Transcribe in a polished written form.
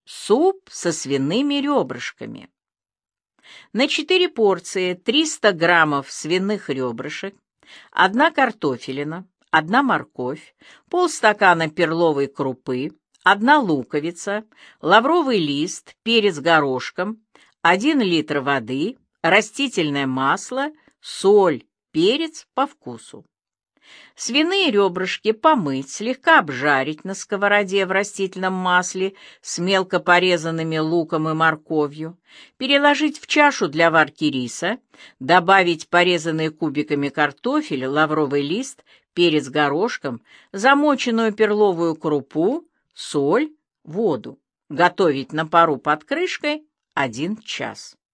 Суп со свиными ребрышками. На 4 порции 300 граммов свиных ребрышек, 1 картофелина, 1 морковь, полстакана перловой крупы, 1 луковица, лавровый лист, перец горошком, 1 литр воды, растительное масло, соль, перец по вкусу. Свиные ребрышки помыть, слегка обжарить на сковороде в растительном масле с мелко порезанными луком и морковью, переложить в чашу для варки риса, добавить порезанный кубиками картофель, лавровый лист, перец горошком, замоченную перловую крупу, соль, воду. Готовить на пару под крышкой 1 час.